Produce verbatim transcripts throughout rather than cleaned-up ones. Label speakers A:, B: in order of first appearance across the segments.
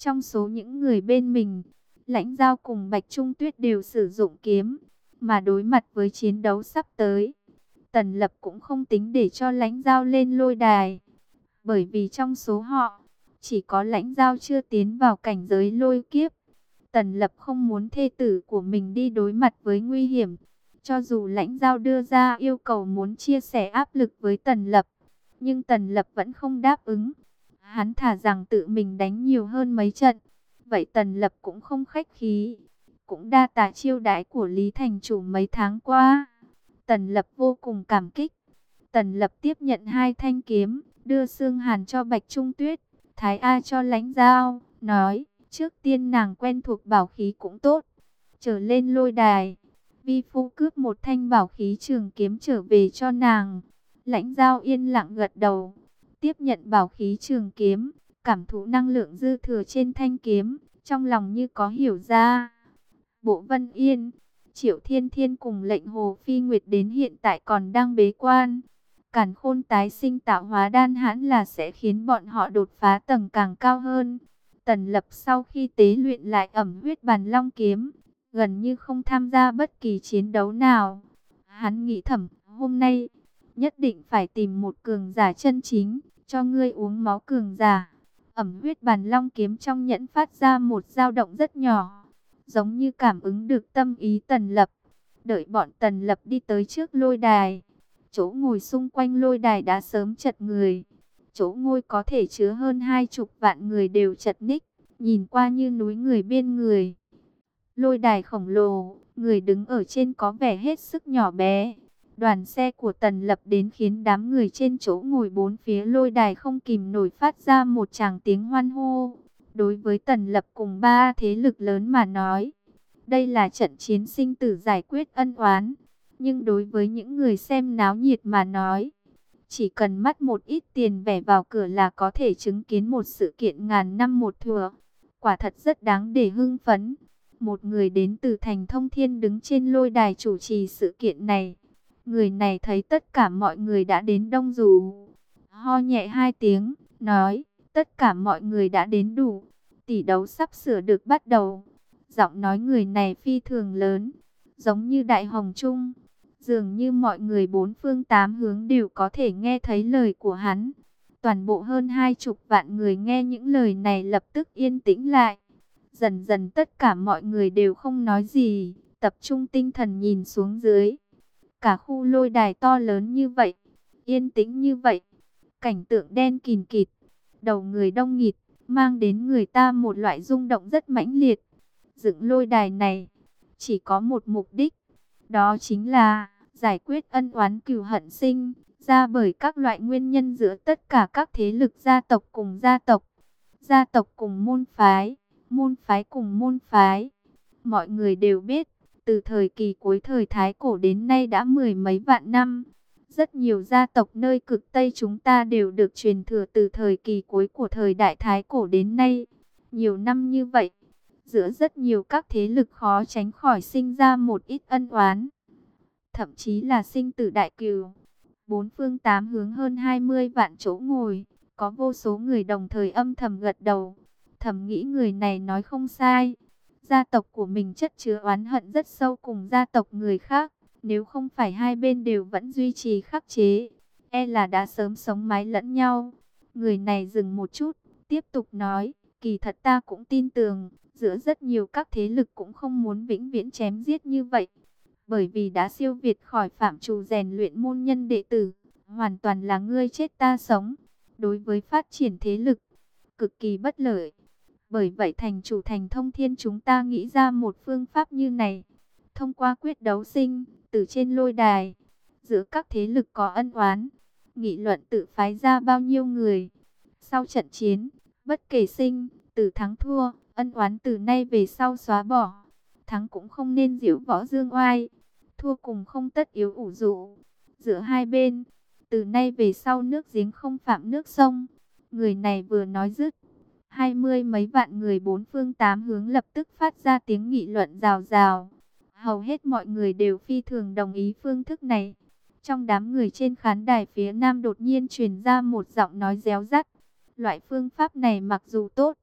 A: Trong số những người bên mình, Lãnh Giao cùng Bạch Trung Tuyết đều sử dụng kiếm, mà đối mặt với chiến đấu sắp tới, Tần Lập cũng không tính để cho Lãnh Giao lên lôi đài, bởi vì trong số họ, chỉ có Lãnh Giao chưa tiến vào cảnh giới lôi kiếp. Tần Lập không muốn thê tử của mình đi đối mặt với nguy hiểm. Cho dù Lãnh Giao đưa ra yêu cầu muốn chia sẻ áp lực với Tần Lập, nhưng Tần Lập vẫn không đáp ứng. Hắn thả rằng tự mình đánh nhiều hơn mấy trận. Vậy Tần Lập cũng không khách khí, cũng đa tạ chiêu đãi của Lý Thành Chủ mấy tháng qua. Tần Lập vô cùng cảm kích. Tần Lập tiếp nhận hai thanh kiếm, đưa xương hàn cho Bạch Trung Tuyết, Thái A cho Lãnh Giao, nói, trước tiên nàng quen thuộc bảo khí cũng tốt. Trở lên lôi đài, vi phu cướp một thanh bảo khí trường kiếm trở về cho nàng. Lãnh Giao yên lặng gật đầu, tiếp nhận bảo khí trường kiếm, cảm thụ năng lượng dư thừa trên thanh kiếm, trong lòng như có hiểu ra. Bộ Vân Yên, Triệu Thiên Thiên cùng lệnh Hồ Phi Nguyệt đến hiện tại còn đang bế quan. Càn Khôn tái sinh tạo hóa đan hãn là sẽ khiến bọn họ đột phá tầng càng cao hơn. Tần Lập sau khi tế luyện lại ẩm huyết bàn long kiếm, gần như không tham gia bất kỳ chiến đấu nào. Hắn nghĩ thầm, hôm nay nhất định phải tìm một cường giả chân chính, cho ngươi uống máu cường giả. Ẩm huyết bàn long kiếm trong nhẫn phát ra một dao động rất nhỏ, giống như cảm ứng được tâm ý Tần Lập. Đợi bọn Tần Lập đi tới trước lôi đài, chỗ ngồi xung quanh lôi đài đã sớm chật người. Chỗ ngồi có thể chứa hơn hai chục vạn người đều chật ních, nhìn qua như núi người bên người. Lôi đài khổng lồ, người đứng ở trên có vẻ hết sức nhỏ bé. Đoàn xe của Tần Lập đến khiến đám người trên chỗ ngồi bốn phía lôi đài không kìm nổi phát ra một tràng tiếng hoan hô. Đối với Tần Lập cùng ba thế lực lớn mà nói, đây là trận chiến sinh tử giải quyết ân oán. Nhưng đối với những người xem náo nhiệt mà nói, chỉ cần mất một ít tiền vẻ vào cửa là có thể chứng kiến một sự kiện ngàn năm một thủa. Quả thật rất đáng để hưng phấn. Một người đến từ thành Thông Thiên đứng trên lôi đài chủ trì sự kiện này. Người này thấy tất cả mọi người đã đến đông đủ, ho nhẹ hai tiếng, nói, tất cả mọi người đã đến đủ, tỷ đấu sắp sửa được bắt đầu. Giọng nói người này phi thường lớn, giống như đại hồng trung, dường như mọi người bốn phương tám hướng đều có thể nghe thấy lời của hắn. Toàn bộ hơn hai chục vạn người nghe những lời này lập tức yên tĩnh lại. Dần dần tất cả mọi người đều không nói gì, tập trung tinh thần nhìn xuống dưới. Cả khu lôi đài to lớn như vậy, yên tĩnh như vậy, cảnh tượng đen kìn kịt, đầu người đông nghịt, mang đến người ta một loại rung động rất mãnh liệt. Dựng lôi đài này chỉ có một mục đích, đó chính là giải quyết ân oán cừu hận sinh ra bởi các loại nguyên nhân giữa tất cả các thế lực gia tộc cùng gia tộc, gia tộc cùng môn phái, môn phái cùng môn phái. Mọi người đều biết, từ thời kỳ cuối thời Thái Cổ đến nay đã mười mấy vạn năm. Rất nhiều gia tộc nơi cực Tây chúng ta đều được truyền thừa từ thời kỳ cuối của thời đại Thái Cổ đến nay. Nhiều năm như vậy, giữa rất nhiều các thế lực khó tránh khỏi sinh ra một ít ân oán, thậm chí là sinh tử đại cừu. Bốn phương tám hướng hơn hai mươi vạn chỗ ngồi, có vô số người đồng thời âm thầm gật đầu, thầm nghĩ người này nói không sai. Gia tộc của mình chất chứa oán hận rất sâu cùng gia tộc người khác. Nếu không phải hai bên đều vẫn duy trì khắc chế, e là đã sớm sống mái lẫn nhau. Người này dừng một chút, tiếp tục nói, kỳ thật ta cũng tin tưởng, giữa rất nhiều các thế lực cũng không muốn vĩnh viễn chém giết như vậy. Bởi vì đã siêu việt khỏi phạm trù rèn luyện môn nhân đệ tử, hoàn toàn là ngươi chết ta sống. Đối với phát triển thế lực, cực kỳ bất lợi. Bởi vậy thành chủ thành Thông Thiên chúng ta nghĩ ra một phương pháp như này. Thông qua quyết đấu sinh, từ trên lôi đài, giữa các thế lực có ân oán, nghị luận tự phái ra bao nhiêu người. Sau trận chiến, bất kể sinh, từ thắng thua, ân oán từ nay về sau xóa bỏ. Thắng cũng không nên giễu võ dương oai, thua cùng không tất yếu ủ rũ. Giữa hai bên, từ nay về sau nước giếng không phạm nước sông. Người này vừa nói dứt, hai mươi mấy vạn người bốn phương tám hướng lập tức phát ra tiếng nghị luận rào rào. Hầu hết mọi người đều phi thường đồng ý phương thức này. Trong đám người trên khán đài phía nam đột nhiên truyền ra một giọng nói réo rắt. Loại phương pháp này mặc dù tốt,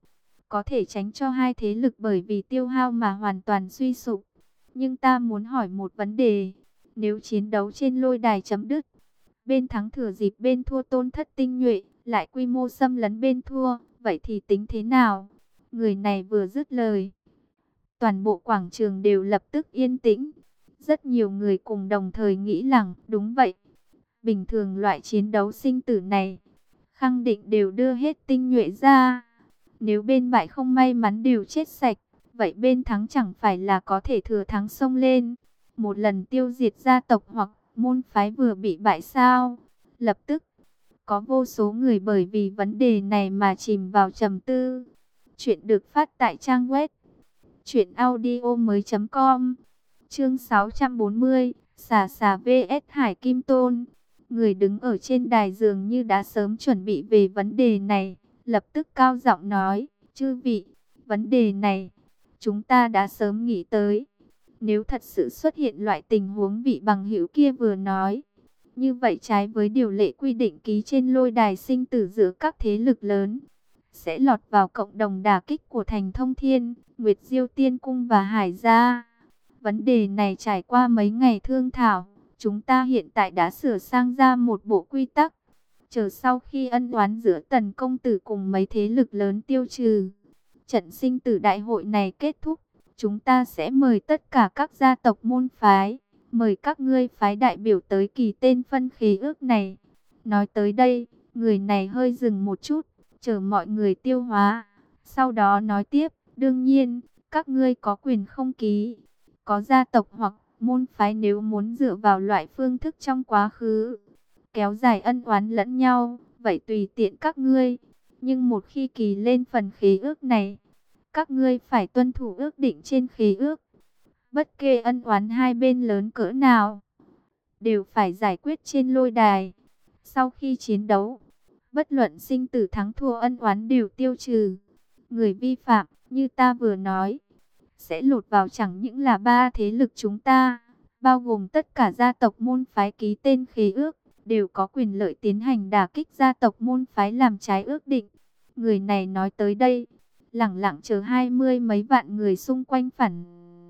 A: có thể tránh cho hai thế lực bởi vì tiêu hao mà hoàn toàn suy sụp. Nhưng ta muốn hỏi một vấn đề, nếu chiến đấu trên lôi đài chấm dứt, bên thắng thừa dịp bên thua tổn thất tinh nhuệ, lại quy mô xâm lấn bên thua, vậy thì tính thế nào? Người này vừa dứt lời, toàn bộ quảng trường đều lập tức yên tĩnh. Rất nhiều người cùng đồng thời nghĩ rằng, đúng vậy. Bình thường loại chiến đấu sinh tử này, khẳng định đều đưa hết tinh nhuệ ra. Nếu bên bại không may mắn đều chết sạch, vậy bên thắng chẳng phải là có thể thừa thắng xông lên, một lần tiêu diệt gia tộc hoặc môn phái vừa bị bại sao? Lập tức, có vô số người bởi vì vấn đề này mà chìm vào trầm tư. Chuyện được phát tại trang web truyện audio mới chấm com. Chương sáu trăm bốn mươi, Xà Xà vs Hải Kim Tôn. Người đứng ở trên đài dường như đã sớm chuẩn bị về vấn đề này, lập tức cao giọng nói, chư vị, vấn đề này, chúng ta đã sớm nghĩ tới. Nếu thật sự xuất hiện loại tình huống vị bằng hữu kia vừa nói, như vậy trái với điều lệ quy định ký trên lôi đài sinh tử giữa các thế lực lớn, sẽ lọt vào cộng đồng đả kích của Thành Thông Thiên, Nguyệt Diêu Tiên Cung và Hải Gia. Vấn đề này trải qua mấy ngày thương thảo, chúng ta hiện tại đã sửa sang ra một bộ quy tắc. Chờ sau khi ân oán giữa Tần Công Tử cùng mấy thế lực lớn tiêu trừ, trận sinh tử đại hội này kết thúc, chúng ta sẽ mời tất cả các gia tộc môn phái, mời các ngươi phái đại biểu tới kỳ tên phân khế ước này. Nói tới đây, người này hơi dừng một chút, chờ mọi người tiêu hóa. Sau đó nói tiếp, đương nhiên, các ngươi có quyền không ký. Có gia tộc hoặc môn phái nếu muốn dựa vào loại phương thức trong quá khứ, kéo dài ân oán lẫn nhau, vậy tùy tiện các ngươi. Nhưng một khi ký lên phần khế ước này, các ngươi phải tuân thủ ước định trên khế ước. Bất kể ân oán hai bên lớn cỡ nào, đều phải giải quyết trên lôi đài. Sau khi chiến đấu, bất luận sinh tử thắng thua ân oán đều tiêu trừ. Người vi phạm, như ta vừa nói, sẽ lột vào chẳng những là ba thế lực chúng ta, bao gồm tất cả gia tộc môn phái ký tên khế ước, đều có quyền lợi tiến hành đả kích gia tộc môn phái làm trái ước định. Người này nói tới đây, lẳng lặng chờ hai mươi mấy vạn người xung quanh phản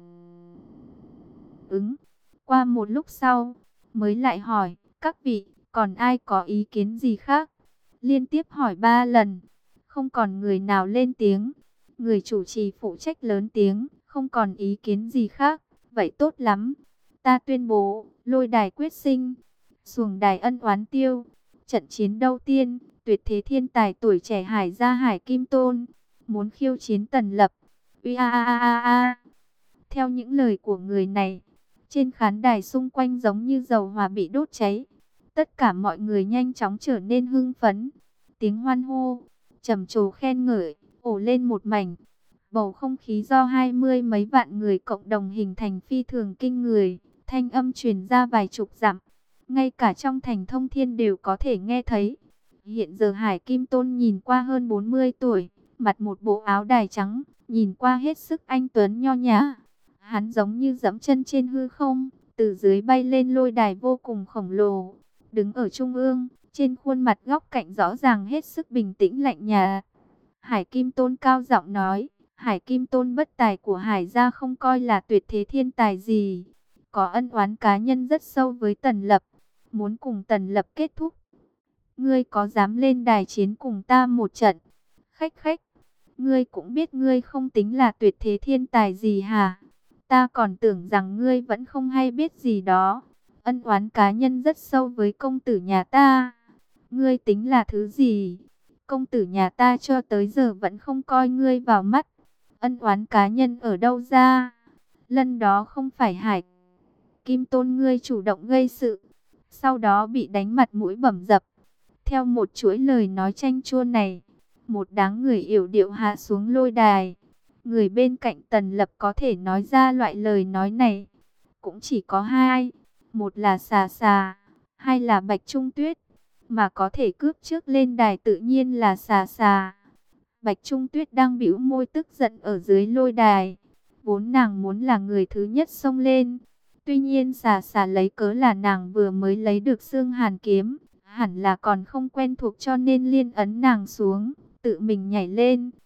A: ứng. Qua một lúc sau, mới lại hỏi, các vị, còn ai có ý kiến gì khác? Liên tiếp hỏi ba lần, không còn người nào lên tiếng. Người chủ trì phụ trách lớn tiếng, không còn ý kiến gì khác. Vậy tốt lắm, ta tuyên bố, lôi đài quyết sinh, xuồng đài ân oán tiêu. Trận chiến đầu tiên, tuyệt thế thiên tài tuổi trẻ Hải Gia Hải Kim Tôn, muốn khiêu chiến Tần Lập. Uy a a a a. Theo những lời của người này, trên khán đài xung quanh giống như dầu hỏa bị đốt cháy. Tất cả mọi người nhanh chóng trở nên hưng phấn. Tiếng hoan hô, trầm trồ khen ngợi, ồ lên một mảnh. Bầu không khí do hai mươi mấy vạn người cộng đồng hình thành phi thường kinh người. Thanh âm truyền ra vài chục dặm. Ngay cả trong Thành Thông Thiên đều có thể nghe thấy. Hiện giờ Hải Kim Tôn nhìn qua hơn bốn mươi tuổi, mặc một bộ áo đài trắng, nhìn qua hết sức anh tuấn nho nhã. Hắn giống như dẫm chân trên hư không, từ dưới bay lên lôi đài vô cùng khổng lồ. Đứng ở trung ương, trên khuôn mặt góc cạnh rõ ràng hết sức bình tĩnh lạnh nhạt. Hải Kim Tôn cao giọng nói, Hải Kim Tôn bất tài của Hải gia không coi là tuyệt thế thiên tài gì. Có ân oán cá nhân rất sâu với Tần Lập, muốn cùng Tần Lập kết thúc. Ngươi có dám lên đài chiến cùng ta một trận? Khách khách, ngươi cũng biết ngươi không tính là tuyệt thế thiên tài gì hả? Ta còn tưởng rằng ngươi vẫn không hay biết gì đó. Ân oán cá nhân rất sâu với công tử nhà ta. Ngươi tính là thứ gì? Công tử nhà ta cho tới giờ vẫn không coi ngươi vào mắt. Ân oán cá nhân ở đâu ra? Lần đó không phải Hải Kim Tôn ngươi chủ động gây sự, sau đó bị đánh mặt mũi bầm dập. Theo một chuỗi lời nói chanh chua này, một đám người yểu điệu hạ xuống lôi đài. Người bên cạnh Tần Lập có thể nói ra loại lời nói này cũng chỉ có hai, một là Xà Xà, hai là Bạch Trung Tuyết. Mà có thể cướp trước lên đài tự nhiên là Xà Xà. Bạch Trung Tuyết đang bĩu môi tức giận ở dưới lôi đài. Vốn nàng muốn là người thứ nhất xông lên. Tuy nhiên Xà Xà lấy cớ là nàng vừa mới lấy được xương hàn kiếm, hẳn là còn không quen thuộc cho nên liên ấn nàng xuống, tự mình nhảy lên.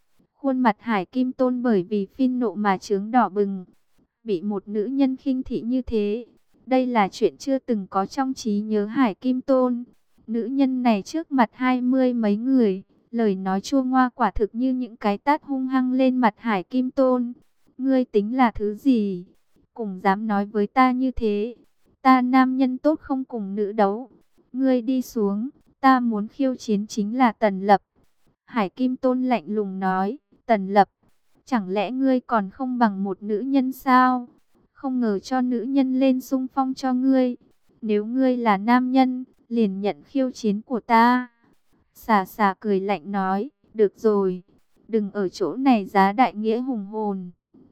A: Khuôn mặt Hải Kim Tôn bởi vì phẫn nộ mà chướng đỏ bừng. Bị một nữ nhân khinh thị như thế, đây là chuyện chưa từng có trong trí nhớ Hải Kim Tôn. Nữ nhân này trước mặt hai mươi mấy người, lời nói chua ngoa quả thực như những cái tát hung hăng lên mặt Hải Kim Tôn. Ngươi tính là thứ gì? Cùng dám nói với ta như thế. Ta nam nhân tốt không cùng nữ đấu. Ngươi đi xuống, ta muốn khiêu chiến chính là Tần Lập. Hải Kim Tôn lạnh lùng nói, Tần Lập, chẳng lẽ ngươi còn không bằng một nữ nhân sao? Không ngờ cho nữ nhân lên xung phong cho ngươi. Nếu ngươi là nam nhân, liền nhận khiêu chiến của ta. Xà xà cười lạnh nói, được rồi, đừng ở chỗ này giá đại nghĩa hùng hồn.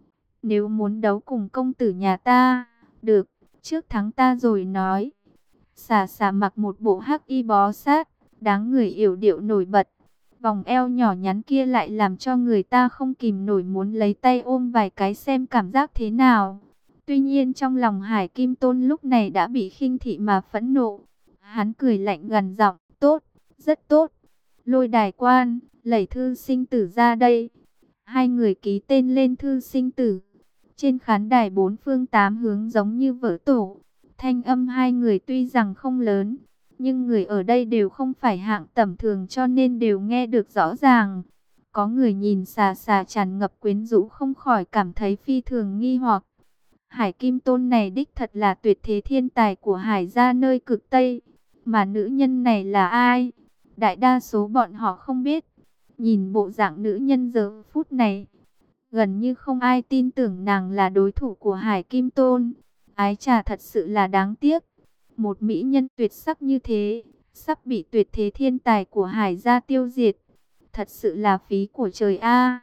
A: Nếu muốn đấu cùng công tử nhà ta, được, trước thắng ta rồi nói. Xà xà mặc một bộ hắc y bó sát, đáng người yểu điệu nổi bật. Vòng eo nhỏ nhắn kia lại làm cho người ta không kìm nổi muốn lấy tay ôm vài cái xem cảm giác thế nào. Tuy nhiên trong lòng Hải Kim Tôn lúc này đã bị khinh thị mà phẫn nộ. Hắn cười lạnh gần giọng, tốt, rất tốt. Lôi Đài Quan, lẩy thư sinh tử ra đây. Hai người ký tên lên thư sinh tử. Trên khán đài bốn phương tám hướng giống như vỡ tổ. Thanh âm hai người tuy rằng không lớn, nhưng người ở đây đều không phải hạng tầm thường cho nên đều nghe được rõ ràng. Có người nhìn xà xà tràn ngập quyến rũ không khỏi cảm thấy phi thường nghi hoặc. Hải Kim Tôn này đích thật là tuyệt thế thiên tài của Hải gia nơi cực Tây. Mà nữ nhân này là ai? Đại đa số bọn họ không biết. Nhìn bộ dạng nữ nhân giờ phút này, gần như không ai tin tưởng nàng là đối thủ của Hải Kim Tôn. Ái trà, thật sự là đáng tiếc. Một mỹ nhân tuyệt sắc như thế, sắp bị tuyệt thế thiên tài của Hải gia tiêu diệt. Thật sự là phí của trời a.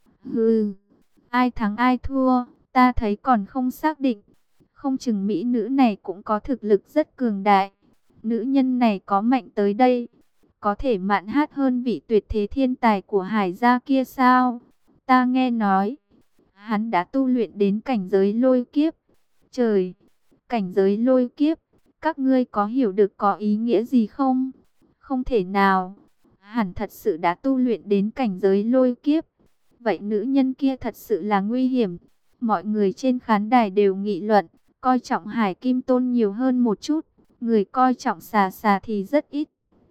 A: Hừ, ai thắng ai thua, ta thấy còn không xác định. Không chừng mỹ nữ này cũng có thực lực rất cường đại. Nữ nhân này có mạnh tới đây, có thể mạn hát hơn vị tuyệt thế thiên tài của Hải gia kia sao? Ta nghe nói, hắn đã tu luyện đến cảnh giới lôi kiếp. Trời, cảnh giới lôi kiếp, các ngươi có hiểu được có ý nghĩa gì không? Không thể nào, hẳn thật sự đã tu luyện đến cảnh giới lôi kiếp. Vậy nữ nhân kia thật sự là nguy hiểm. Mọi người trên khán đài đều nghị luận, coi trọng Hải Kim Tôn nhiều hơn một chút. Người coi trọng xà xà thì rất ít.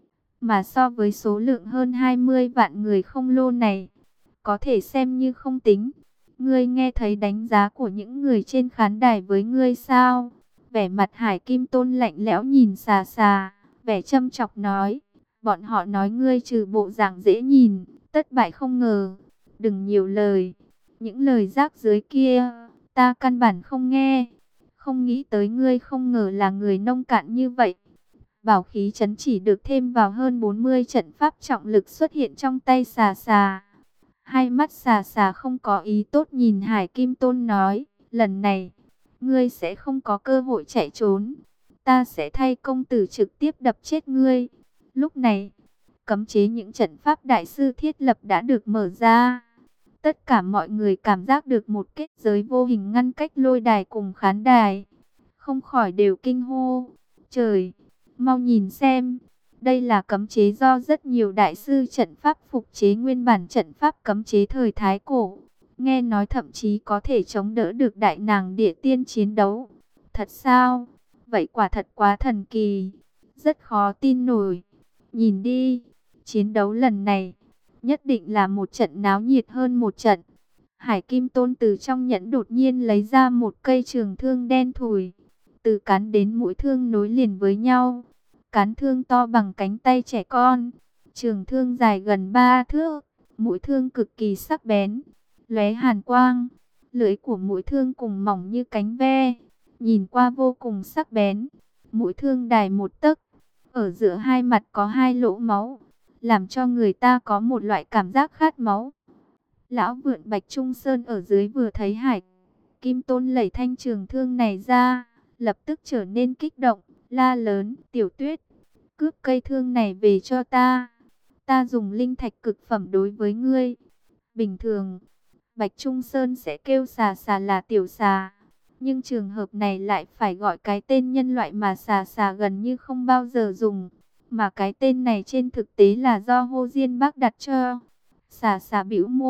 A: Mà so với số lượng hơn hai mươi vạn người không lô này, có thể xem như không tính. Ngươi nghe thấy đánh giá của những người trên khán đài với ngươi sao? Vẻ mặt Hải Kim Tôn lạnh lẽo nhìn xà xà, vẻ châm chọc nói. Bọn họ nói ngươi trừ bộ dạng dễ nhìn, tất bại không ngờ. Đừng nhiều lời. Những lời rác dưới kia, ta căn bản không nghe. Không nghĩ tới ngươi không ngờ là người nông cạn như vậy. Bảo khí trấn chỉ được thêm vào hơn bốn mươi trận pháp trọng lực xuất hiện trong tay xà xà. Hai mắt xà xà không có ý tốt nhìn Hải Kim Tôn nói, lần này, ngươi sẽ không có cơ hội chạy trốn. Ta sẽ thay công tử trực tiếp đập chết ngươi. Lúc này, cấm chế những trận pháp đại sư thiết lập đã được mở ra. Tất cả mọi người cảm giác được một kết giới vô hình ngăn cách lôi đài cùng khán đài. Không khỏi đều kinh hô. Trời, mau nhìn xem. Đây là cấm chế do rất nhiều đại sư trận pháp phục chế nguyên bản trận pháp cấm chế thời Thái Cổ. Nghe nói thậm chí có thể chống đỡ được đại nàng địa tiên chiến đấu. Thật sao? Vậy quả thật quá thần kỳ. Rất khó tin nổi. Nhìn đi, chiến đấu lần này nhất định là một trận náo nhiệt hơn một trận. Hải Kim Tôn từ trong nhẫn đột nhiên lấy ra một cây trường thương đen thùi. Từ cán đến mũi thương nối liền với nhau. Cán thương to bằng cánh tay trẻ con. Trường thương dài gần ba thước. Mũi thương cực kỳ sắc bén, lóe hàn quang. Lưỡi của mũi thương cùng mỏng như cánh ve, nhìn qua vô cùng sắc bén. Mũi thương dài một tấc. Ở giữa hai mặt có hai lỗ máu, làm cho người ta có một loại cảm giác khát máu. Lão vượn Bạch Trung Sơn ở dưới vừa thấy Hải Kim Tôn lẩy thanh trường thương này ra, lập tức trở nên kích động, la lớn, Tiểu Tuyết, cướp cây thương này về cho ta. Ta dùng linh thạch cực phẩm đối với ngươi. Bình thường, Bạch Trung Sơn sẽ kêu xà xà là tiểu xà. Nhưng trường hợp này lại phải gọi cái tên nhân loại mà xà xà gần như không bao giờ dùng. Mà cái tên này trên thực tế là do Hồ Diên Bác đặt cho. Xà xà bĩu môi,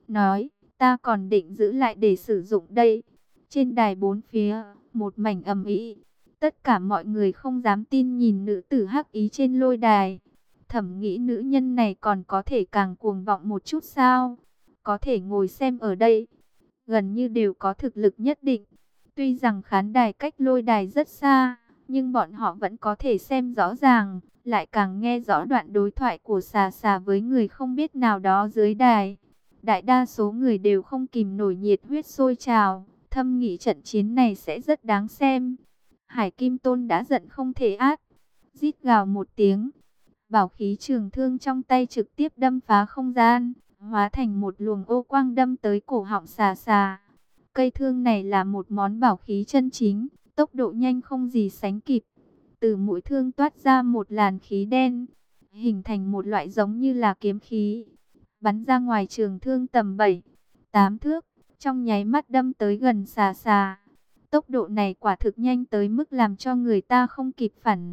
A: nói, ta còn định giữ lại để sử dụng đây. Trên đài bốn phía, một mảnh ầm ĩ. Tất cả mọi người không dám tin nhìn nữ tử hắc ý trên lôi đài. Thầm nghĩ nữ nhân này còn có thể càng cuồng vọng một chút sao? Có thể ngồi xem ở đây, gần như đều có thực lực nhất định. Tuy rằng khán đài cách lôi đài rất xa, nhưng bọn họ vẫn có thể xem rõ ràng, lại càng nghe rõ đoạn đối thoại của xà xà với người không biết nào đó dưới đài. Đại đa số người đều không kìm nổi nhiệt huyết sôi trào, thâm nghĩ trận chiến này sẽ rất đáng xem. Hải Kim Tôn đã giận không thể át, rít gào một tiếng. Bảo khí trường thương trong tay trực tiếp đâm phá không gian, hóa thành một luồng ô quang đâm tới cổ họng xà xà. Cây thương này là một món bảo khí chân chính, tốc độ nhanh không gì sánh kịp. Từ mũi thương toát ra một làn khí đen, hình thành một loại giống như là kiếm khí, bắn ra ngoài trường thương tầm bảy, tám thước, trong nháy mắt đâm tới gần xà xà. Tốc độ này quả thực nhanh tới mức làm cho người ta không kịp phản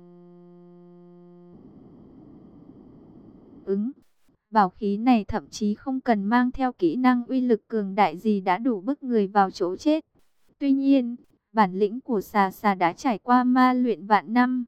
A: ứng. Bảo khí này thậm chí không cần mang theo kỹ năng uy lực cường đại gì đã đủ bức người vào chỗ chết. Tuy nhiên, bản lĩnh của xà xà đã trải qua ma luyện vạn năm.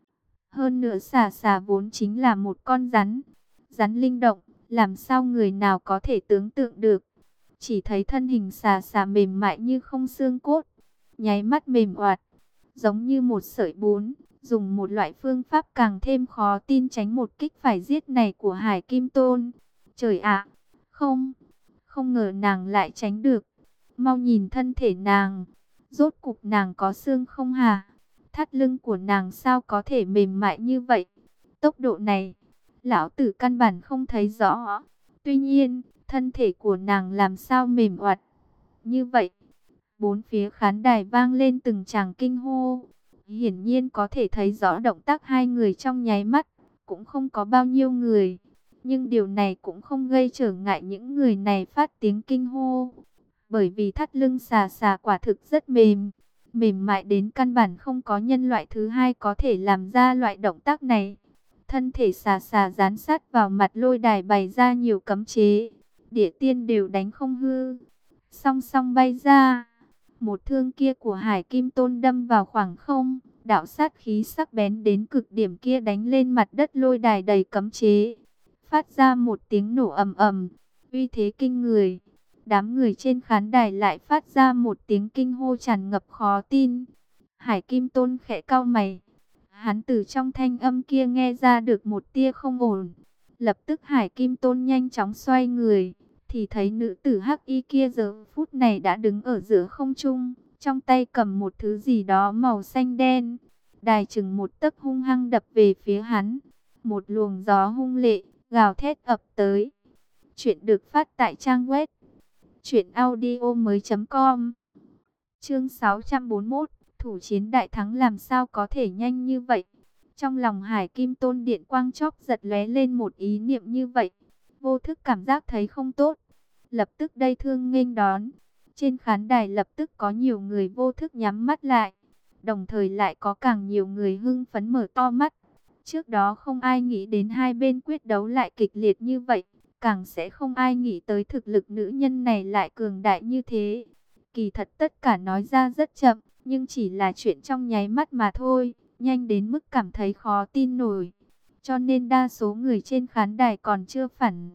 A: Hơn nữa xà xà vốn chính là một con rắn. Rắn linh động, làm sao người nào có thể tưởng tượng được. Chỉ thấy thân hình xà xà mềm mại như không xương cốt, nháy mắt mềm oạt, giống như một sợi bún. Dùng một loại phương pháp càng thêm khó tin tránh một kích phải giết này của Hải Kim Tôn. Trời ạ, không, không ngờ nàng lại tránh được. Mau nhìn thân thể nàng, rốt cục nàng có xương không hả? Thắt lưng của nàng sao có thể mềm mại như vậy? Tốc độ này, lão tử căn bản không thấy rõ. Tuy nhiên, thân thể của nàng làm sao mềm oặt như vậy? Bốn phía khán đài vang lên từng tràng kinh hô. Hiển nhiên có thể thấy rõ động tác hai người trong nháy mắt, cũng không có bao nhiêu người. Nhưng điều này cũng không gây trở ngại những người này phát tiếng kinh hô. Bởi vì thắt lưng xà xà quả thực rất mềm, mềm mại đến căn bản không có nhân loại thứ hai có thể làm ra loại động tác này. Thân thể xà xà dán sát vào mặt lôi đài bày ra nhiều cấm chế, địa tiên đều đánh không hư. Song song bay ra. Một thương kia của Hải Kim Tôn đâm vào khoảng không, đạo sát khí sắc bén đến cực điểm kia đánh lên mặt đất lôi đài đầy cấm chế, phát ra một tiếng nổ ầm ầm, uy thế kinh người. Đám người trên khán đài lại phát ra một tiếng kinh hô tràn ngập khó tin. Hải Kim Tôn khẽ cau mày, hắn từ trong thanh âm kia nghe ra được một tia không ổn. Lập tức Hải Kim Tôn nhanh chóng xoay người, thì thấy nữ tử hắc y kia giờ phút này đã đứng ở giữa không trung, trong tay cầm một thứ gì đó màu xanh đen, đài chừng một tấc hung hăng đập về phía hắn. Một luồng gió hung lệ gào thét ập tới. Chuyện được phát tại trang web truyện audio mới chấm com. Chương sáu trăm bốn mươi mốt, thủ chiến đại thắng làm sao có thể nhanh như vậy? Trong lòng Hải Kim Tôn điện quang chốc giật lóe lên một ý niệm như vậy, vô thức cảm giác thấy không tốt. Lập tức đây thương nghênh đón. Trên khán đài lập tức có nhiều người vô thức nhắm mắt lại, đồng thời lại có càng nhiều người hưng phấn mở to mắt. Trước đó không ai nghĩ đến hai bên quyết đấu lại kịch liệt như vậy, càng sẽ không ai nghĩ tới thực lực nữ nhân này lại cường đại như thế. Kỳ thật tất cả nói ra rất chậm, nhưng chỉ là chuyện trong nháy mắt mà thôi, nhanh đến mức cảm thấy khó tin nổi. Cho nên đa số người trên khán đài còn chưa phản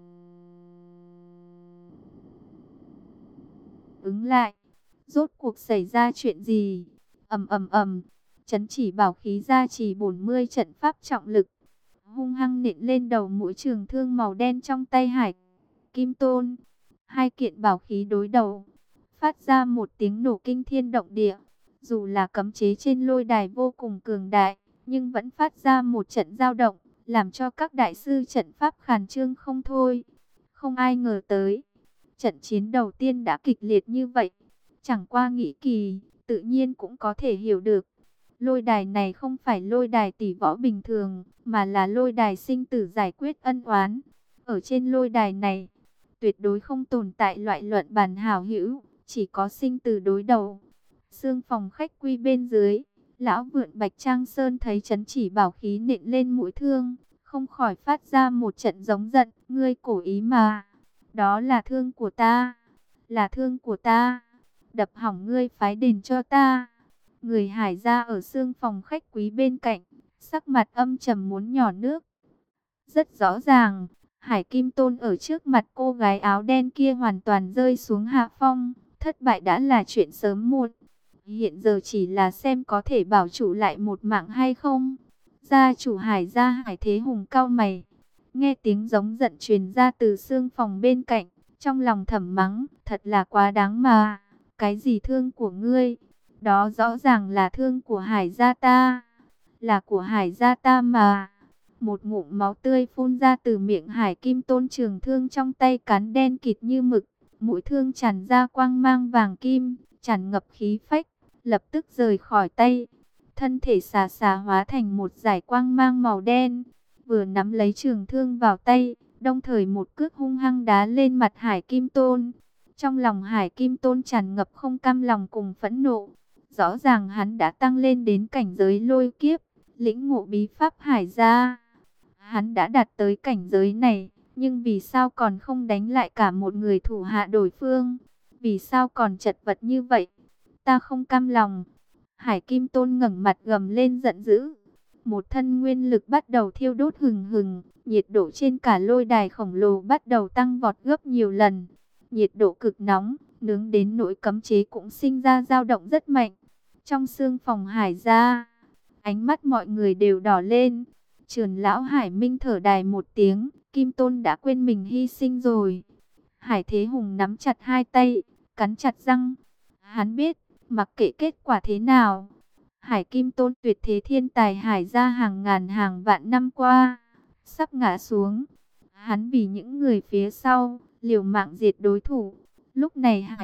A: ứng lại. Rốt cuộc xảy ra chuyện gì? Ầm ầm ầm, chấn chỉ bảo khí ra chỉ bốn mươi trận pháp trọng lực, hung hăng nện lên đầu mũi trường thương màu đen trong tay Hải Kim Tôn. Hai kiện bảo khí đối đầu, phát ra một tiếng nổ kinh thiên động địa. Dù là cấm chế trên lôi đài vô cùng cường đại, nhưng vẫn phát ra một trận dao động, làm cho các đại sư trận pháp khàn trương không thôi. Không ai ngờ tới, trận chiến đầu tiên đã kịch liệt như vậy. Chẳng qua nghĩ kỳ, tự nhiên cũng có thể hiểu được. Lôi đài này không phải lôi đài tỷ võ bình thường, mà là lôi đài sinh tử giải quyết ân oán. Ở trên lôi đài này, tuyệt đối không tồn tại loại luận bàn hảo hữu, chỉ có sinh tử đối đầu. Sương phòng khách quy bên dưới, lão vượn Bạch Trang Sơn thấy chấn chỉ bảo khí nện lên mũi thương, không khỏi phát ra một trận giống giận, ngươi cố ý mà. Đó là thương của ta, là thương của ta, đập hỏng ngươi phái đền cho ta. Người Hải gia ở xương phòng khách quý bên cạnh, sắc mặt âm trầm muốn nhỏ nước. Rất rõ ràng, Hải Kim Tôn ở trước mặt cô gái áo đen kia hoàn toàn rơi xuống hạ phong, thất bại đã là chuyện sớm muộn. Hiện giờ chỉ là xem có thể bảo trụ lại một mạng hay không. Gia chủ Hải gia Hải Thế Hùng cau mày, nghe tiếng giống giận truyền ra từ xương phòng bên cạnh, trong lòng thầm mắng, thật là quá đáng mà. Cái gì thương của ngươi? Đó rõ ràng là thương của Hải gia ta, là của Hải gia ta mà. Một ngụm máu tươi phun ra từ miệng Hải Kim Tôn, trường thương trong tay cán đen kịt như mực, mũi thương tràn ra quang mang vàng kim, tràn ngập khí phách, lập tức rời khỏi tay. Thân thể xà xà hóa thành một dải quang mang màu đen, vừa nắm lấy trường thương vào tay, đồng thời một cước hung hăng đá lên mặt Hải Kim Tôn. Trong lòng Hải Kim Tôn tràn ngập không cam lòng cùng phẫn nộ. Rõ ràng hắn đã tăng lên đến cảnh giới lôi kiếp, lĩnh ngộ bí pháp Hải gia. Hắn đã đạt tới cảnh giới này, nhưng vì sao còn không đánh lại cả một người thủ hạ đối phương? Vì sao còn chật vật như vậy? Ta không cam lòng. Hải Kim Tôn ngẩng mặt gầm lên giận dữ. Một thân nguyên lực bắt đầu thiêu đốt hừng hừng, nhiệt độ trên cả lôi đài khổng lồ bắt đầu tăng vọt gấp nhiều lần. Nhiệt độ cực nóng, nướng đến nỗi cấm chế cũng sinh ra dao động rất mạnh. Trong xương phòng Hải gia, ánh mắt mọi người đều đỏ lên. Trưởng lão Hải Minh thở dài một tiếng, Kim Tôn đã quên mình hy sinh rồi. Hải Thế Hùng nắm chặt hai tay, cắn chặt răng. Hắn biết, mặc kệ kết quả thế nào, Hải Kim Tôn tuyệt thế thiên tài Hải gia hàng ngàn hàng vạn năm qua, sắp ngã xuống. Hắn vì những người phía sau, liều mạng diệt đối thủ. Lúc này Hải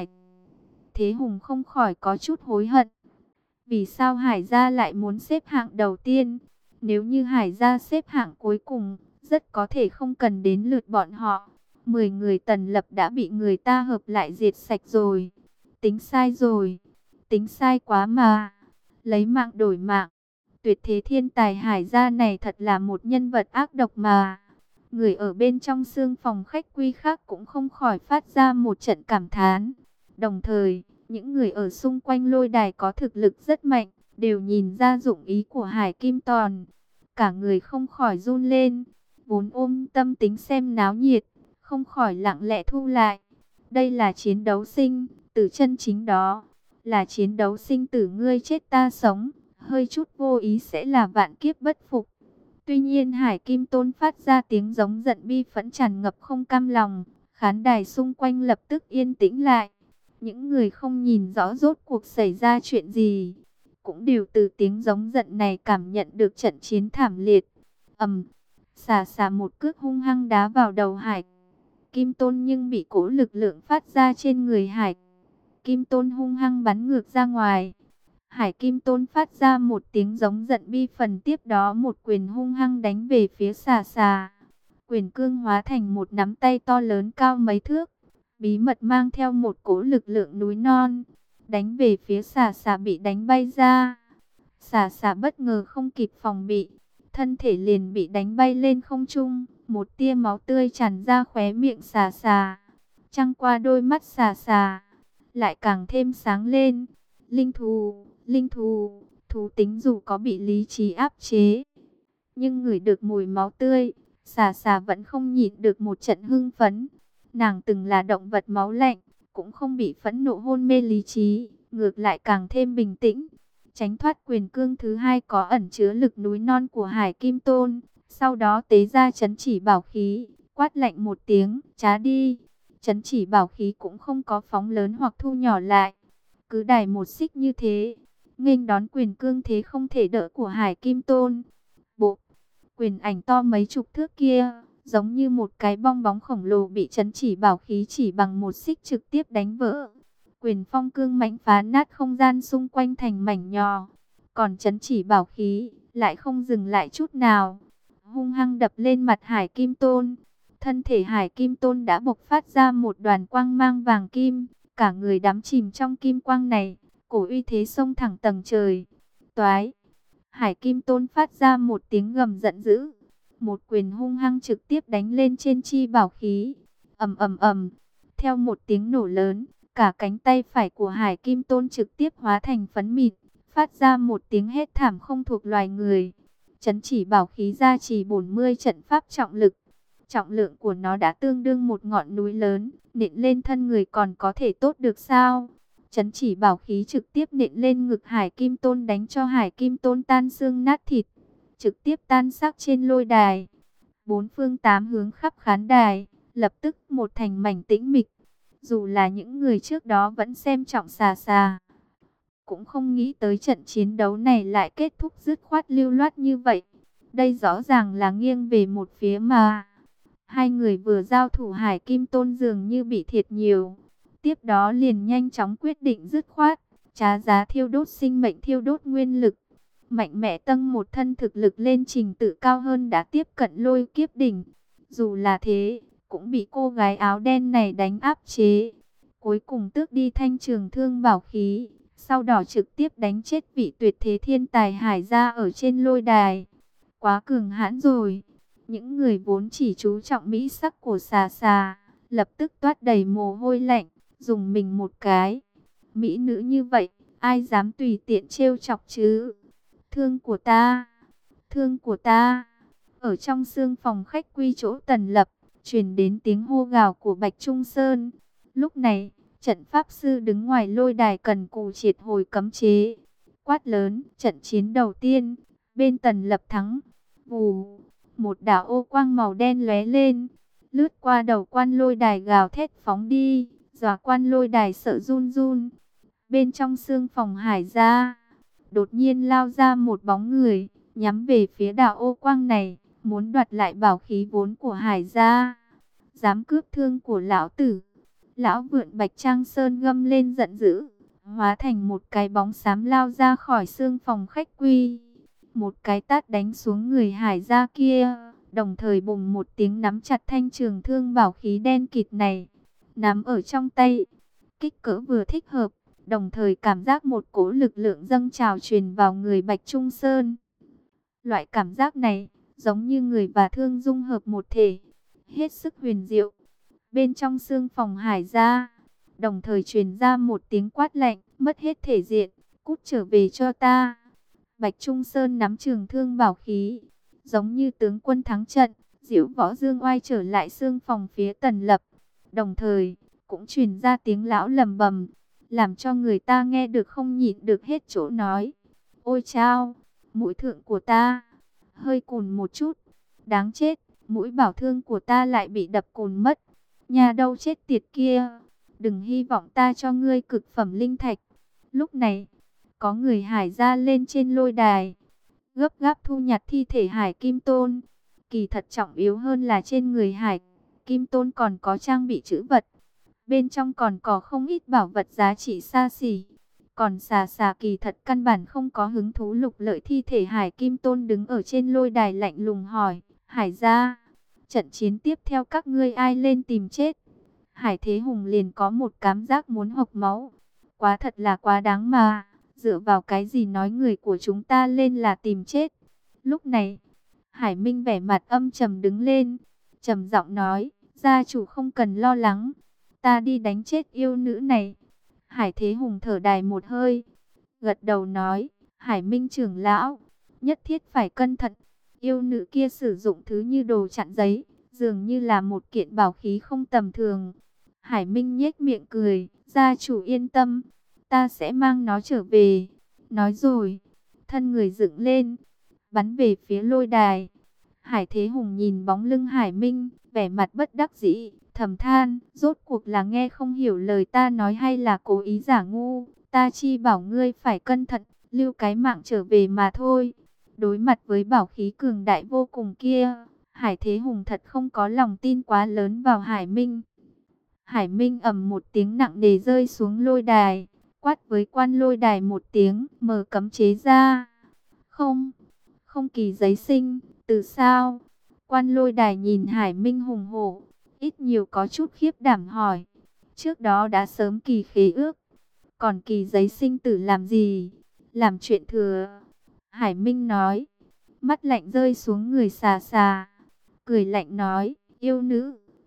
A: Thế Hùng không khỏi có chút hối hận. Vì sao Hải gia lại muốn xếp hạng đầu tiên? Nếu như Hải gia xếp hạng cuối cùng, rất có thể không cần đến lượt bọn họ. Mười người Tần Lập đã bị người ta hợp lại diệt sạch rồi. Tính sai rồi. Tính sai quá mà. Lấy mạng đổi mạng. Tuyệt thế thiên tài Hải gia này thật là một nhân vật ác độc mà. Người ở bên trong xương phòng khách quý khác cũng không khỏi phát ra một trận cảm thán. Đồng thời, những người ở xung quanh lôi đài có thực lực rất mạnh, đều nhìn ra dụng ý của Hải Kim Tòn. Cả người không khỏi run lên, vốn ôm tâm tính xem náo nhiệt, không khỏi lặng lẽ thu lại. Đây là chiến đấu sinh tử chân chính đó, là chiến đấu sinh tử ngươi chết ta sống, hơi chút vô ý sẽ là vạn kiếp bất phục. Tuy nhiên Hải Kim Tôn phát ra tiếng giống giận bi phẫn tràn ngập không cam lòng, khán đài xung quanh lập tức yên tĩnh lại. Những người không nhìn rõ rốt cuộc xảy ra chuyện gì, cũng đều từ tiếng giống giận này cảm nhận được trận chiến thảm liệt. Ầm, xà xà một cước hung hăng đá vào đầu Hải Kim Tôn, nhưng bị cỗ lực lượng phát ra trên người Hải Kim Tôn hung hăng bắn ngược ra ngoài. Hải Kim Tôn phát ra một tiếng giống giận bi phần, tiếp đó một quyền hung hăng đánh về phía xà xà. Quyền cương hóa thành một nắm tay to lớn cao mấy thước, bí mật mang theo một cỗ lực lượng núi non, đánh về phía xà xà bị đánh bay ra. Xà xà bất ngờ không kịp phòng bị, thân thể liền bị đánh bay lên không trung, một tia máu tươi tràn ra khóe miệng xà xà. Trăng qua đôi mắt xà xà, lại càng thêm sáng lên. Linh thú, linh thú, thú tính dù có bị lý trí áp chế, nhưng ngửi được mùi máu tươi, xà xà vẫn không nhịn được một trận hưng phấn. Nàng từng là động vật máu lạnh, cũng không bị phẫn nộ hôn mê lý trí, ngược lại càng thêm bình tĩnh. Tránh thoát quyền cương thứ hai có ẩn chứa lực núi non của Hải Kim Tôn, sau đó tế ra chấn chỉ bảo khí, quát lạnh một tiếng, trá đi. Chấn chỉ bảo khí cũng không có phóng lớn hoặc thu nhỏ lại, cứ đài một xích như thế, nghênh đón quyền cương thế không thể đỡ của Hải Kim Tôn. Bộ quyền ảnh to mấy chục thước kia, giống như một cái bong bóng khổng lồ bị chấn chỉ bảo khí chỉ bằng một xích trực tiếp đánh vỡ. Quyền phong cương mãnh phá nát không gian xung quanh thành mảnh nhỏ. Còn chấn chỉ bảo khí lại không dừng lại chút nào, hung hăng đập lên mặt Hải Kim Tôn. Thân thể Hải Kim Tôn đã bộc phát ra một đoàn quang mang vàng kim, cả người đắm chìm trong kim quang này, cổ uy thế xông thẳng tầng trời. Toái! Hải Kim Tôn phát ra một tiếng gầm giận dữ, một quyền hung hăng trực tiếp đánh lên trên chi bảo khí. ầm ầm ầm, theo một tiếng nổ lớn, cả cánh tay phải của Hải Kim Tôn trực tiếp hóa thành phấn mịn, phát ra một tiếng hét thảm không thuộc loài người. Chấn chỉ bảo khí gia trì bốn mươi trận pháp trọng lực. Trọng lượng của nó đã tương đương một ngọn núi lớn, nện lên thân người còn có thể tốt được sao? Chấn chỉ bảo khí trực tiếp nện lên ngực Hải Kim Tôn, đánh cho Hải Kim Tôn tan xương nát thịt, trực tiếp tan xác trên lôi đài. Bốn phương tám hướng khắp khán đài, lập tức một thành mảnh tĩnh mịch. Dù là những người trước đó vẫn xem trọng xà xà, cũng không nghĩ tới trận chiến đấu này lại kết thúc dứt khoát lưu loát như vậy. Đây rõ ràng là nghiêng về một phía mà. Hai người vừa giao thủ, Hải Kim Tôn dường như bị thiệt nhiều. Tiếp đó liền nhanh chóng quyết định dứt khoát, trả giá thiêu đốt sinh mệnh, thiêu đốt nguyên lực. Mạnh mẽ tăng một thân thực lực lên trình tự cao hơn, đã tiếp cận lôi kiếp đỉnh. Dù là thế, cũng bị cô gái áo đen này đánh áp chế. Cuối cùng tước đi thanh trường thương bảo khí, sau đó trực tiếp đánh chết vị tuyệt thế thiên tài Hải gia ở trên lôi đài. Quá cường hãn rồi. Những người vốn chỉ chú trọng mỹ sắc của xà xà, lập tức toát đầy mồ hôi lạnh, dùng mình một cái. Mỹ nữ như vậy, ai dám tùy tiện trêu chọc chứ? Thương của ta, thương của ta. Ở trong sương phòng khách quy chỗ Tần Lập, truyền đến tiếng hô gào của Bạch Trung Sơn. Lúc này, trận pháp sư đứng ngoài lôi đài cần cù triệt hồi cấm chế. Quát lớn, trận chiến đầu tiên, bên Tần Lập thắng. Vù, một đạo ô quang màu đen lóe lên, lướt qua đầu quan lôi đài gào thét phóng đi, dọa quan lôi đài sợ run run. Bên trong sương phòng Hải gia, đột nhiên lao ra một bóng người, nhắm về phía đạo ô quang này, muốn đoạt lại bảo khí vốn của Hải gia. Dám cướp thương của lão tử. Lão vượn Bạch Trang Sơn gầm lên giận dữ, hóa thành một cái bóng xám lao ra khỏi sương phòng khách quy. Một cái tát đánh xuống người Hải gia kia, đồng thời bùng một tiếng nắm chặt thanh trường thương bảo khí đen kịt này, nắm ở trong tay. Kích cỡ vừa thích hợp, đồng thời cảm giác một cỗ lực lượng dâng trào truyền vào người Bạch Trung Sơn. Loại cảm giác này, giống như người và thương dung hợp một thể, hết sức huyền diệu. Bên trong sương phòng Hải gia, đồng thời truyền ra một tiếng quát lạnh, mất hết thể diện, cút trở về cho ta. Bạch Trung Sơn nắm trường thương bảo khí, giống như tướng quân thắng trận, diễu võ dương oai trở lại sương phòng phía Tần Lập. Đồng thời, cũng truyền ra tiếng lão lầm bầm, làm cho người ta nghe được không nhịn được hết chỗ nói. Ôi chao, mũi thượng của ta, hơi cùn một chút, đáng chết, mũi bảo thương của ta lại bị đập cùn mất. Nhà đâu chết tiệt kia, đừng hy vọng ta cho ngươi cực phẩm linh thạch. Lúc này, có người Hải gia lên trên lôi đài, gấp gáp thu nhặt thi thể Hải Kim Tôn. Kỳ thật trọng yếu hơn là trên người Hải Kim Tôn còn có trang bị trữ vật. Bên trong còn có không ít bảo vật giá trị xa xỉ. Còn xà xà kỳ thật căn bản không có hứng thú lục lợi thi thể Hải Kim Tôn, đứng ở trên lôi đài lạnh lùng hỏi, Hải gia, trận chiến tiếp theo các ngươi ai lên tìm chết? Hải Thế Hùng liền có một cảm giác muốn hộc máu. Quá thật là quá đáng mà, dựa vào cái gì nói người của chúng ta lên là tìm chết? Lúc này, Hải Minh vẻ mặt âm trầm đứng lên, trầm giọng nói, gia chủ không cần lo lắng, ta đi đánh chết yêu nữ này. Hải Thế Hùng thở dài một hơi, gật đầu nói, Hải Minh trưởng lão, nhất thiết phải cẩn thận. Yêu nữ kia sử dụng thứ như đồ chặn giấy, dường như là một kiện bảo khí không tầm thường. Hải Minh nhếch miệng cười, gia chủ yên tâm, ta sẽ mang nó trở về. Nói rồi, thân người dựng lên, bắn về phía lôi đài. Hải Thế Hùng nhìn bóng lưng Hải Minh, vẻ mặt bất đắc dĩ, thầm than, rốt cuộc là nghe không hiểu lời ta nói hay là cố ý giả ngu. Ta chi bảo ngươi phải cẩn thận, lưu cái mạng trở về mà thôi. Đối mặt với bảo khí cường đại vô cùng kia, Hải Thế Hùng thật không có lòng tin quá lớn vào Hải Minh. Hải Minh ầm một tiếng nặng nề rơi xuống lôi đài, quát với quan lôi đài một tiếng, mở cấm chế ra. Không, không kỳ giấy sinh, từ sao? Quan lôi đài nhìn Hải Minh hùng hổ, ít nhiều có chút khiếp đảm hỏi. Trước đó đã sớm kỳ khế ước, còn kỳ giấy sinh tử làm gì? Làm chuyện thừa. Hải Minh nói, mắt lạnh rơi xuống người xà xà, cười lạnh nói, yêu nữ,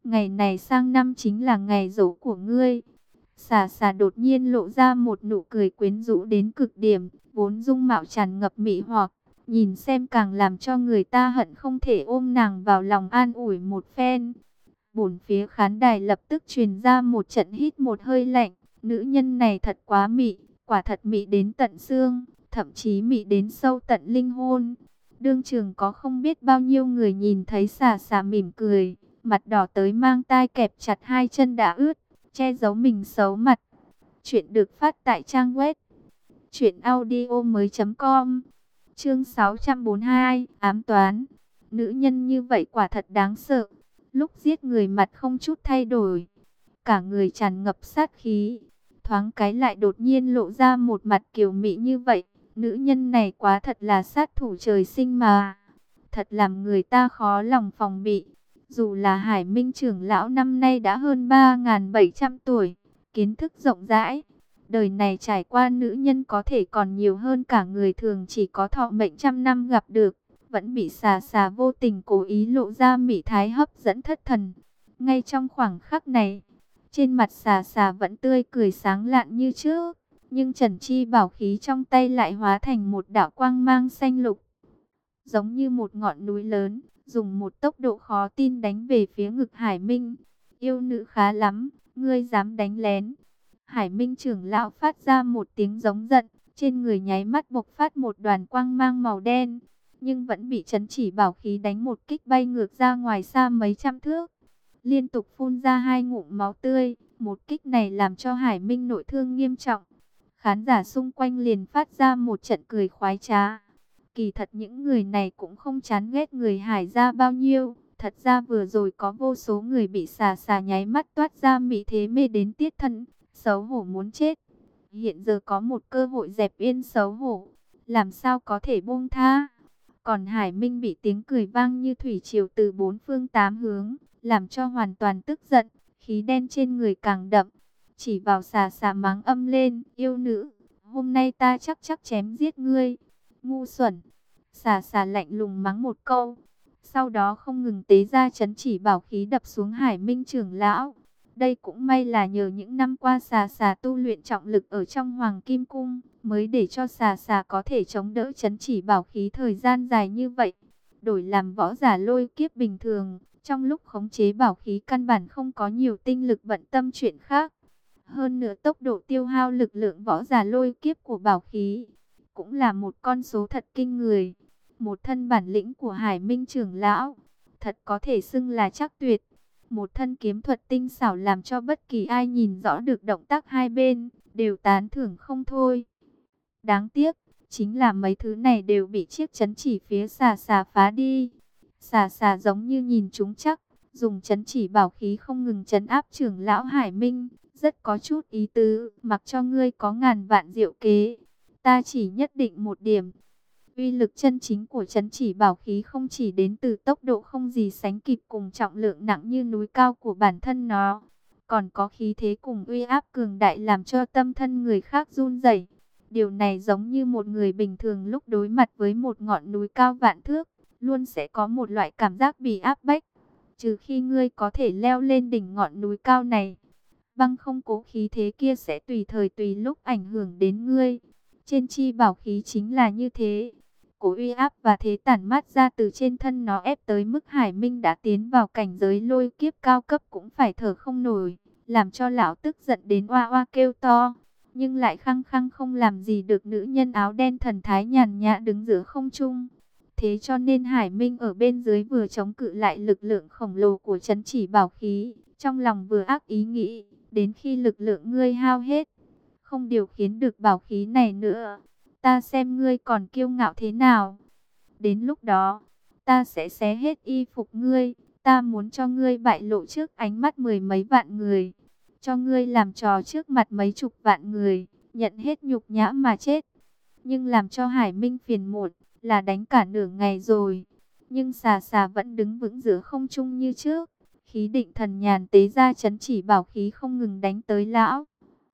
A: Ngày này sang năm chính là ngày giỗ của ngươi. Xà xà đột nhiên lộ ra một nụ cười quyến rũ đến cực điểm, vốn dung mạo tràn ngập mị hoặc, nhìn xem càng làm cho người ta hận không thể ôm nàng vào lòng an ủi một phen. Bổn phía khán đài lập tức truyền ra một trận hít một hơi lạnh, nữ nhân này thật quá mị, quả thật mị đến tận xương, thậm chí mị đến sâu tận linh hồn. Đương trường có không biết bao nhiêu người nhìn thấy xà xà mỉm cười, mặt đỏ tới mang tai kẹp chặt hai chân đã ướt, che giấu mình xấu mặt. Chuyện được phát tại trang web truyện audio mới chấm com. Chương sáu trăm bốn mươi hai, ám toán. Nữ nhân như vậy quả thật đáng sợ. Lúc giết người mặt không chút thay đổi, cả người tràn ngập sát khí, thoáng cái lại đột nhiên lộ ra một mặt kiều mị như vậy. Nữ nhân này quá thật là sát thủ trời sinh mà, thật làm người ta khó lòng phòng bị. Dù là Hải Minh trưởng lão năm nay đã hơn ba nghìn bảy trăm tuổi, kiến thức rộng rãi, đời này trải qua nữ nhân có thể còn nhiều hơn cả người thường chỉ có thọ mệnh trăm năm gặp được, vẫn bị xà xà vô tình cố ý lộ ra mị thái hấp dẫn thất thần. Ngay trong khoảng khắc này, trên mặt xà xà vẫn tươi cười sáng lạn như trước, nhưng trần chi bảo khí trong tay lại hóa thành một đạo quang mang xanh lục, giống như một ngọn núi lớn, dùng một tốc độ khó tin đánh về phía ngực Hải Minh. Yêu nữ khá lắm, ngươi dám đánh lén. Hải Minh trưởng lão phát ra một tiếng giống giận, trên người nháy mắt bộc phát một đoàn quang mang màu đen, nhưng vẫn bị chấn chỉ bảo khí đánh một kích bay ngược ra ngoài xa mấy trăm thước, liên tục phun ra hai ngụm máu tươi. Một kích này làm cho Hải Minh nội thương nghiêm trọng. Khán giả xung quanh liền phát ra một trận cười khoái trá. Kỳ thật những người này cũng không chán ghét người Hải gia bao nhiêu. Thật ra vừa rồi có vô số người bị xà xà nháy mắt toát ra mị thế mê đến tiết thân, xấu hổ muốn chết. Hiện giờ có một cơ hội dẹp yên xấu hổ, làm sao có thể buông tha. Còn Hải Minh bị tiếng cười vang như thủy triều từ bốn phương tám hướng, làm cho hoàn toàn tức giận, khí đen trên người càng đậm, chỉ vào xà xà mắng âm lên, yêu nữ, hôm nay ta chắc chắc chém giết ngươi, ngu xuẩn. Xà xà lạnh lùng mắng một câu, sau đó không ngừng tế ra chấn chỉ bảo khí đập xuống Hải Minh trưởng lão. Đây cũng may là nhờ những năm qua xà xà tu luyện trọng lực ở trong Hoàng Kim Cung, mới để cho xà xà có thể chống đỡ chấn chỉ bảo khí thời gian dài như vậy. Đổi làm võ giả lôi kiếp bình thường, trong lúc khống chế bảo khí căn bản không có nhiều tinh lực bận tâm chuyện khác. Hơn nữa tốc độ tiêu hao lực lượng võ giả lôi kiếp của bảo khí cũng là một con số thật kinh người. Một thân bản lĩnh của Hải Minh trưởng lão thật có thể xưng là chắc tuyệt. Một thân kiếm thuật tinh xảo làm cho bất kỳ ai nhìn rõ được động tác hai bên đều tán thưởng không thôi. Đáng tiếc, chính là mấy thứ này đều bị chiếc chấn chỉ phía xà xà phá đi. Xà xà giống như nhìn chúng chắc, dùng chấn chỉ bảo khí không ngừng chấn áp trưởng lão Hải Minh, rất có chút ý tứ, mặc cho ngươi có ngàn vạn diệu kế, ta chỉ nhất định một điểm. Uy lực chân chính của chấn chỉ bảo khí không chỉ đến từ tốc độ không gì sánh kịp cùng trọng lượng nặng như núi cao của bản thân nó, còn có khí thế cùng uy áp cường đại làm cho tâm thân người khác run rẩy. Điều này giống như một người bình thường lúc đối mặt với một ngọn núi cao vạn thước, luôn sẽ có một loại cảm giác bị áp bách. Trừ khi ngươi có thể leo lên đỉnh ngọn núi cao này, băng không cố khí thế kia sẽ tùy thời tùy lúc ảnh hưởng đến ngươi. Trên chi bảo khí chính là như thế. Cổ uy áp và thế tản mát ra từ trên thân nó ép tới mức Hải Minh đã tiến vào cảnh giới lôi kiếp cao cấp cũng phải thở không nổi, làm cho lão tức giận đến oa oa kêu to, nhưng lại khăng khăng không làm gì được nữ nhân áo đen thần thái nhàn nhã đứng giữa không trung. Thế cho nên Hải Minh ở bên dưới vừa chống cự lại lực lượng khổng lồ của chấn chỉ bảo khí, trong lòng vừa ác ý nghĩ, đến khi lực lượng ngươi hao hết, không điều khiển được bảo khí này nữa, ta xem ngươi còn kiêu ngạo thế nào. Đến lúc đó, ta sẽ xé hết y phục ngươi, ta muốn cho ngươi bại lộ trước ánh mắt mười mấy vạn người, cho ngươi làm trò trước mặt mấy chục vạn người, nhận hết nhục nhã mà chết. Nhưng làm cho Hải Minh phiền muộn là đánh cả nửa ngày rồi, nhưng xà xà vẫn đứng vững giữa không trung như trước, khí định thần nhàn tế ra chấn chỉ bảo khí không ngừng đánh tới lão.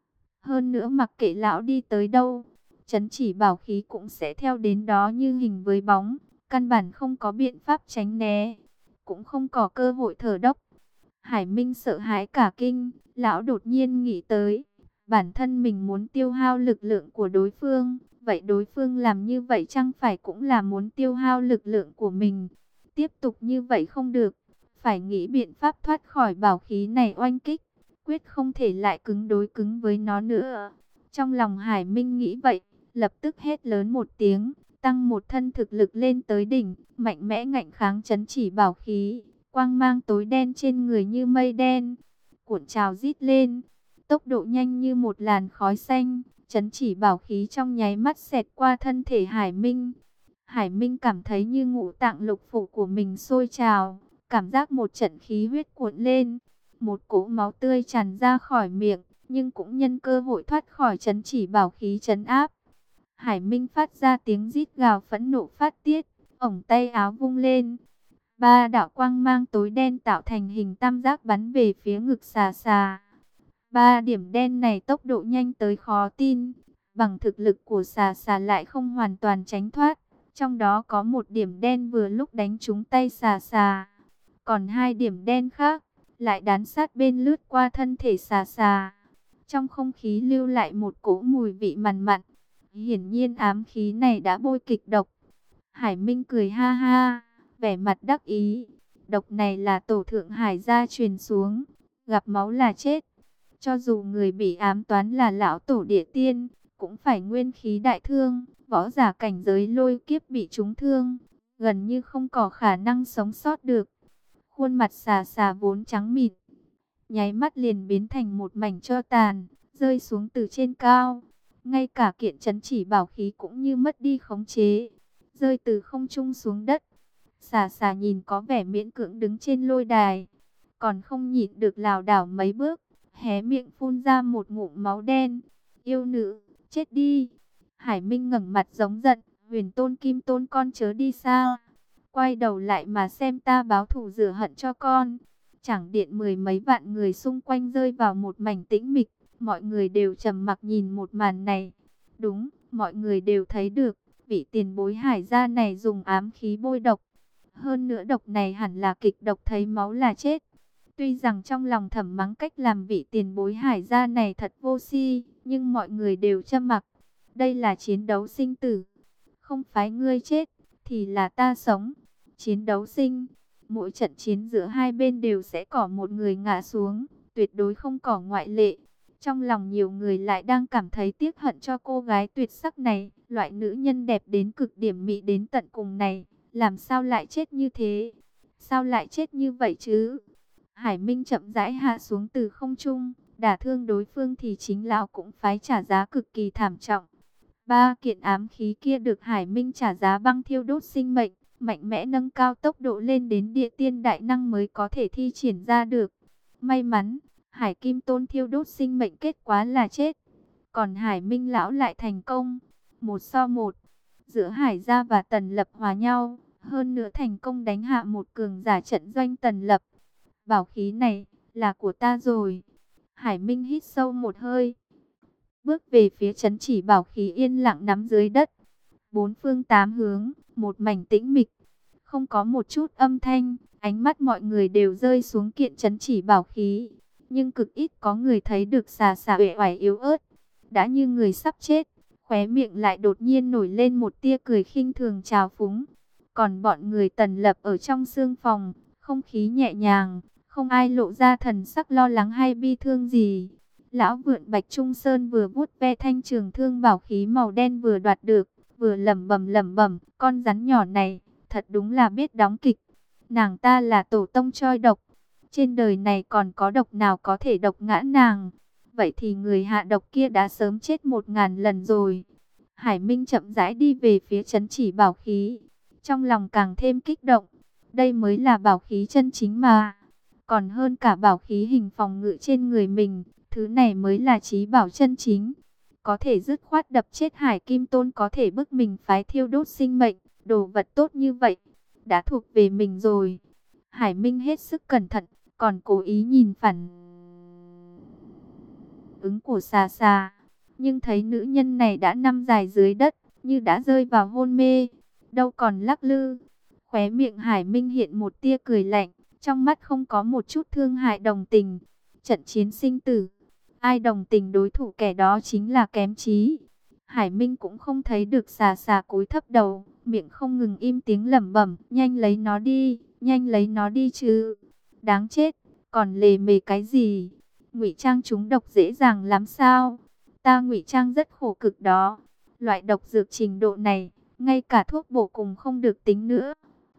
A: Hơn nữa mặc kệ lão đi tới đâu, chấn chỉ bảo khí cũng sẽ theo đến đó như hình với bóng, căn bản không có biện pháp tránh né, cũng không có cơ hội thở đốc. Hải Minh sợ hãi cả kinh, lão đột nhiên nghĩ tới, bản thân mình muốn tiêu hao lực lượng của đối phương, vậy đối phương làm như vậy chẳng phải cũng là muốn tiêu hao lực lượng của mình. Tiếp tục như vậy không được, phải nghĩ biện pháp thoát khỏi bảo khí này oanh kích, quyết không thể lại cứng đối cứng với nó nữa. Trong lòng Hải Minh nghĩ vậy, lập tức hét lớn một tiếng, tăng một thân thực lực lên tới đỉnh, mạnh mẽ ngạnh kháng chấn chỉ bảo khí, quang mang tối đen trên người như mây đen, cuộn trào rít lên, tốc độ nhanh như một làn khói xanh, chấn chỉ bảo khí trong nháy mắt xẹt qua thân thể Hải Minh. Hải Minh cảm thấy như ngũ tạng lục phủ của mình sôi trào, cảm giác một trận khí huyết cuộn lên, một cỗ máu tươi tràn ra khỏi miệng, nhưng cũng nhân cơ hội thoát khỏi chấn chỉ bảo khí trấn áp. Hải Minh phát ra tiếng rít gào phẫn nộ phát tiết, ổng tay áo vung lên. Ba đạo quang mang tối đen tạo thành hình tam giác bắn về phía ngực xà xà. Ba điểm đen này tốc độ nhanh tới khó tin, bằng thực lực của xà xà lại không hoàn toàn tránh thoát. Trong đó có một điểm đen vừa lúc đánh trúng tay xà xà, còn hai điểm đen khác lại đán sát bên lướt qua thân thể xà xà. Trong không khí lưu lại một cỗ mùi vị mặn mặn. Hiển nhiên ám khí này đã bôi kịch độc. Hải Minh cười ha ha, vẻ mặt đắc ý. Độc này là tổ thượng Hải gia truyền xuống, gặp máu là chết. Cho dù người bị ám toán là lão tổ địa tiên, cũng phải nguyên khí đại thương. Võ giả cảnh giới lôi kiếp bị trúng thương, gần như không có khả năng sống sót được. Khuôn mặt xà xà vốn trắng mịn, nháy mắt liền biến thành một mảnh tro tàn, rơi xuống từ trên cao. Ngay cả kiện chấn chỉ bảo khí cũng như mất đi khống chế, rơi từ không trung xuống đất. Xà xà nhìn có vẻ miễn cưỡng đứng trên lôi đài, còn không nhịn được lảo đảo mấy bước, hé miệng phun ra một ngụm máu đen. Yêu nữ, chết đi! Hải Minh ngẩng mặt giống giận, Huyền Tôn Kim Tôn con chớ đi sao? Quay đầu lại mà xem ta báo thù rửa hận cho con. Chẳng điện mười mấy vạn người xung quanh rơi vào một mảnh tĩnh mịch, mọi người đều trầm mặc nhìn một màn này. Đúng, mọi người đều thấy được, vị tiền bối Hải gia này dùng ám khí bôi độc. Hơn nữa độc này hẳn là kịch độc thấy máu là chết. Tuy rằng trong lòng thầm mắng cách làm vị tiền bối Hải gia này thật vô si, nhưng mọi người đều trầm mặc. Đây là chiến đấu sinh tử, không phải ngươi chết thì là ta sống. Chiến đấu sinh, mỗi trận chiến giữa hai bên đều sẽ có một người ngã xuống, tuyệt đối không có ngoại lệ. Trong lòng nhiều người lại đang cảm thấy tiếc hận cho cô gái tuyệt sắc này, loại nữ nhân đẹp đến cực điểm mỹ đến tận cùng này, làm sao lại chết như thế? Sao lại chết như vậy chứ? Hải Minh chậm rãi hạ xuống từ không trung, đả thương đối phương thì chính lão cũng phải trả giá cực kỳ thảm trọng. Ba kiện ám khí kia được Hải Minh trả giá băng thiêu đốt sinh mệnh, mạnh mẽ nâng cao tốc độ lên đến địa tiên đại năng mới có thể thi triển ra được. May mắn, Hải Kim Tôn thiêu đốt sinh mệnh kết quả là chết, còn Hải Minh lão lại thành công. Một so một, giữa Hải gia và Tần Lập hòa nhau, hơn nữa thành công đánh hạ một cường giả trận doanh Tần Lập. Bảo khí này là của ta rồi. Hải Minh hít sâu một hơi, bước về phía trấn chỉ bảo khí yên lặng nắm dưới đất. Bốn phương tám hướng, một mảnh tĩnh mịch, không có một chút âm thanh. Ánh mắt mọi người đều rơi xuống kiện trấn chỉ bảo khí, nhưng cực ít có người thấy được xà xà uể oải yếu ớt, đã như người sắp chết. Khóe miệng lại đột nhiên nổi lên một tia cười khinh thường trào phúng. Còn bọn người Tần Lập ở trong sương phòng, không khí nhẹ nhàng, không ai lộ ra thần sắc lo lắng hay bi thương gì. Lão vượn Bạch Trung Sơn vừa vuốt ve thanh trường thương bảo khí màu đen vừa đoạt được, vừa lẩm bẩm lẩm bẩm, con rắn nhỏ này, thật đúng là biết đóng kịch. Nàng ta là tổ tông choi độc, trên đời này còn có độc nào có thể độc ngã nàng? Vậy thì người hạ độc kia đã sớm chết một ngàn lần rồi. Hải Minh chậm rãi đi về phía trấn chỉ bảo khí, trong lòng càng thêm kích động. Đây mới là bảo khí chân chính mà, còn hơn cả bảo khí hình phòng ngự trên người mình. Thứ này mới là chí bảo chân chính, có thể dứt khoát đập chết Hải Kim Tôn, có thể bức mình phái thiêu đốt sinh mệnh. Đồ vật tốt như vậy, đã thuộc về mình rồi. Hải Minh hết sức cẩn thận, còn cố ý nhìn phản ứng của xà xà. Nhưng thấy nữ nhân này đã nằm dài dưới đất, như đã rơi vào hôn mê, đâu còn lắc lư. Khóe miệng Hải Minh hiện một tia cười lạnh, trong mắt không có một chút thương hại đồng tình. Trận chiến sinh tử, ai đồng tình đối thủ kẻ đó chính là kém trí. Hải Minh cũng không thấy được xà xà cúi thấp đầu, miệng không ngừng im tiếng lẩm bẩm, nhanh lấy nó đi, nhanh lấy nó đi chứ. Đáng chết, còn lề mề cái gì? Ngụy trang chúng độc dễ dàng lắm sao? Ta ngụy trang rất khổ cực đó. Loại độc dược trình độ này, ngay cả thuốc bổ cùng không được tính nữa.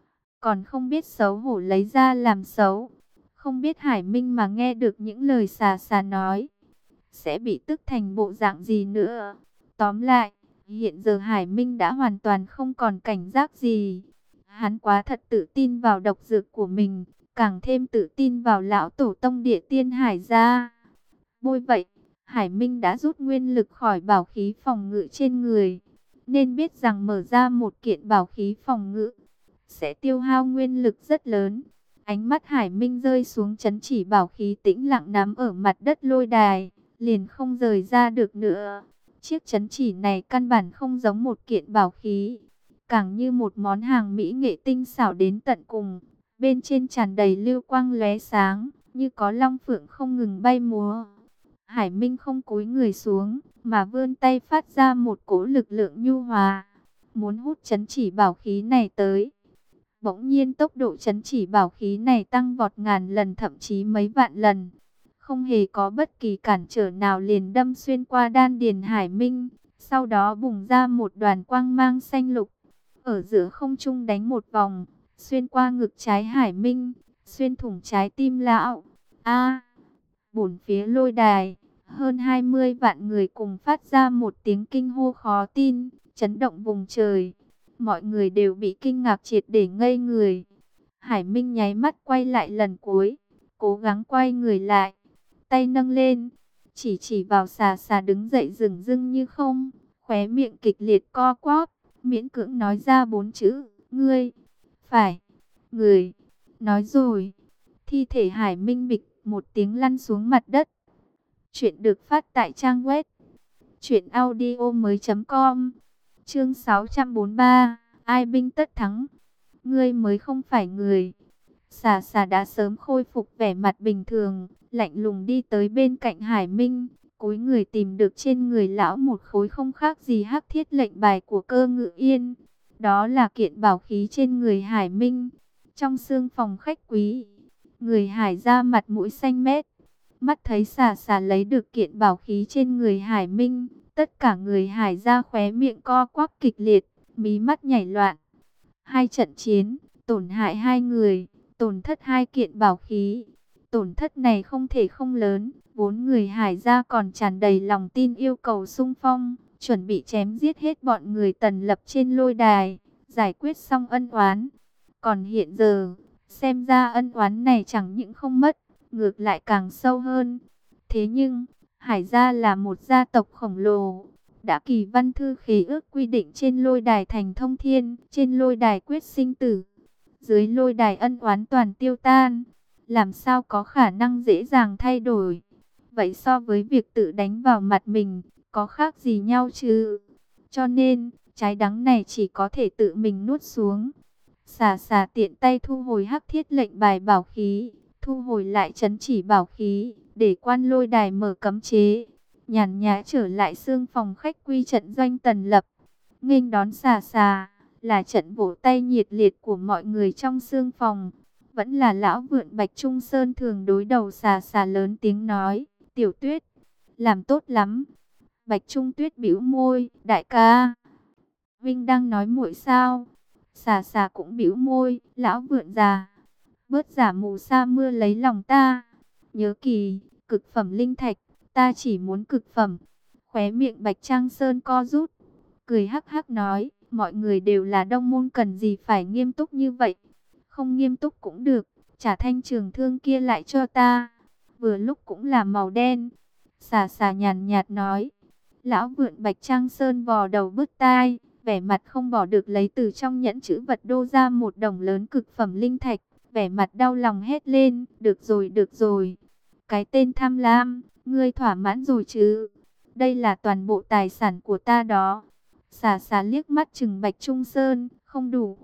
A: Còn không biết xấu hổ lấy ra làm xấu. Không biết Hải Minh mà nghe được những lời xà xà nói, sẽ bị tức thành bộ dạng gì nữa. Tóm lại, hiện giờ Hải Minh đã hoàn toàn không còn cảnh giác gì. Hắn quá thật tự tin vào độc dược của mình, càng thêm tự tin vào lão tổ tông địa tiên Hải gia. Bôi vậy, Hải Minh đã rút nguyên lực khỏi bảo khí phòng ngự trên người. Nên biết rằng mở ra một kiện bảo khí phòng ngự sẽ tiêu hao nguyên lực rất lớn. Ánh mắt Hải Minh rơi xuống chấn chỉ bảo khí tĩnh lặng nắm ở mặt đất lôi đài, liền không rời ra được nữa. Chiếc chấn chỉ này căn bản không giống một kiện bảo khí, càng như một món hàng mỹ nghệ tinh xảo đến tận cùng. Bên trên tràn đầy lưu quang lóe sáng, như có long phượng không ngừng bay múa. Hải Minh không cúi người xuống, mà vươn tay phát ra một cỗ lực lượng nhu hòa, muốn hút chấn chỉ bảo khí này tới. Bỗng nhiên tốc độ chấn chỉ bảo khí này tăng vọt ngàn lần, thậm chí mấy vạn lần. Không hề có bất kỳ cản trở nào, liền đâm xuyên qua đan điền Hải Minh. Sau đó bùng ra một đoàn quang mang xanh lục, ở giữa không trung đánh một vòng, xuyên qua ngực trái Hải Minh, xuyên thủng trái tim lão. A! Bốn phía lôi đài, hơn hai mươi vạn người cùng phát ra một tiếng kinh hô khó tin, chấn động vùng trời. Mọi người đều bị kinh ngạc triệt để ngây người. Hải Minh nháy mắt quay lại lần cuối, cố gắng quay người lại, tay nâng lên, chỉ chỉ vào xà xà đứng dậy dửng dưng như không, khóe miệng kịch liệt co quắp, miễn cưỡng nói ra bốn chữ, ngươi, phải, người, nói rồi. Thi thể Hải Minh bịch một tiếng lăn xuống mặt đất. Chuyện được phát tại trang web truyện audio mới.com. Chương sáu trăm bốn mươi ba, ai binh tất thắng. Ngươi mới không phải người. Xà xà đã sớm khôi phục vẻ mặt bình thường, lạnh lùng đi tới bên cạnh Hải Minh, cúi người tìm được trên người lão một khối không khác gì hắc thiết lệnh bài của Cơ Ngự Yên. Đó là kiện bảo khí trên người Hải Minh. Trong xương phòng khách quý, người Hải ra mặt mũi xanh mét, mắt thấy xà xà lấy được kiện bảo khí trên người Hải Minh, tất cả người Hải ra khóe miệng co quắp kịch liệt, mí mắt nhảy loạn. Hai trận chiến, tổn hại hai người, tổn thất hai kiện bảo khí. Tổn thất này không thể không lớn, vốn người Hải ra còn tràn đầy lòng tin yêu cầu xung phong, chuẩn bị chém giết hết bọn người Tần Lập trên lôi đài, giải quyết xong ân oán. Còn hiện giờ, xem ra ân oán này chẳng những không mất, ngược lại càng sâu hơn. Thế nhưng, Hải gia là một gia tộc khổng lồ, đã kỳ văn thư khế ước quy định trên lôi đài thành thông thiên, trên lôi đài quyết sinh tử, dưới lôi đài ân oán toàn tiêu tan, làm sao có khả năng dễ dàng thay đổi. Vậy so với việc tự đánh vào mặt mình, có khác gì nhau chứ? Cho nên, trái đắng này chỉ có thể tự mình nuốt xuống. Xà xà tiện tay thu hồi hắc thiết lệnh bài bảo khí, thu hồi lại chấn chỉ bảo khí, để quan lôi đài mở cấm chế, nhàn nhã trở lại xương phòng khách quy trận doanh Tần Lập. Nghênh đón xà xà là trận vỗ tay nhiệt liệt của mọi người trong xương phòng. Vẫn là lão vượn Bạch Trung Sơn thường đối đầu xà xà lớn tiếng nói, Tiểu Tuyết, làm tốt lắm. Bạch Trung Tuyết bĩu môi, đại ca, Vinh đang nói muội sao? Xà xà cũng bĩu môi, lão vượn già, bớt giả mù sa mưa lấy lòng ta. Nhớ kỳ, cực phẩm linh thạch, ta chỉ muốn cực phẩm. Khóe miệng Bạch Trang Sơn co rút, cười hắc hắc nói, mọi người đều là đông môn, cần gì phải nghiêm túc như vậy. Không nghiêm túc cũng được, trả thanh trường thương kia lại cho ta. Vừa lúc cũng là màu đen. Xà xà nhàn nhạt nói. Lão vượn Bạch Trang Sơn vò đầu bứt tai, vẻ mặt không bỏ được lấy từ trong nhẫn chữ vật đô ra một đồng lớn cực phẩm linh thạch. Vẻ mặt đau lòng hét lên, được rồi được rồi. Cái tên tham lam, ngươi thỏa mãn rồi chứ? Đây là toàn bộ tài sản của ta đó. Xà xà liếc mắt chừng Bạch Trung Sơn, không đủ.